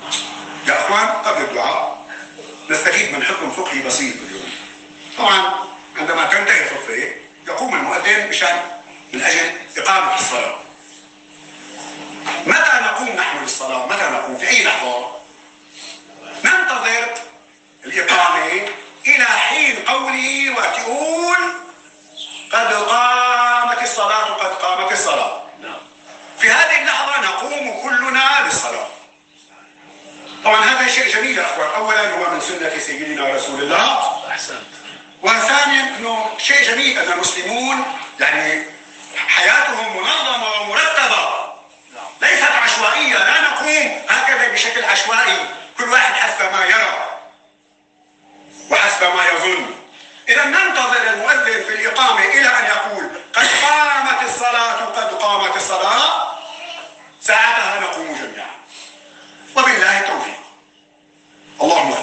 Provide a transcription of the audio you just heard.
يا اخوان قبل الدعاء نستفيد من حكم فقهي بسيط اليوم. طبعا عندما تنتهي الخطبه يقوم المؤذن من اجل اقامه الصلاه. متى نقوم نحن للصلاه؟ متى نقوم؟ في اي لحظه؟ ننتظر الاقامه الى حين قوله وتقول قد قامت الصلاه، قد قامت الصلاه. في هذه اللحظه نقوم كلنا للصلاه. طبعا هذا شيء جميل يا اخوان، اولا هو من سنه سيدنا رسول الله، وثانيا انه شيء جميل ان المسلمون حياتهم منظمه ومرتبه، ليست عشوائيه. لا نقوم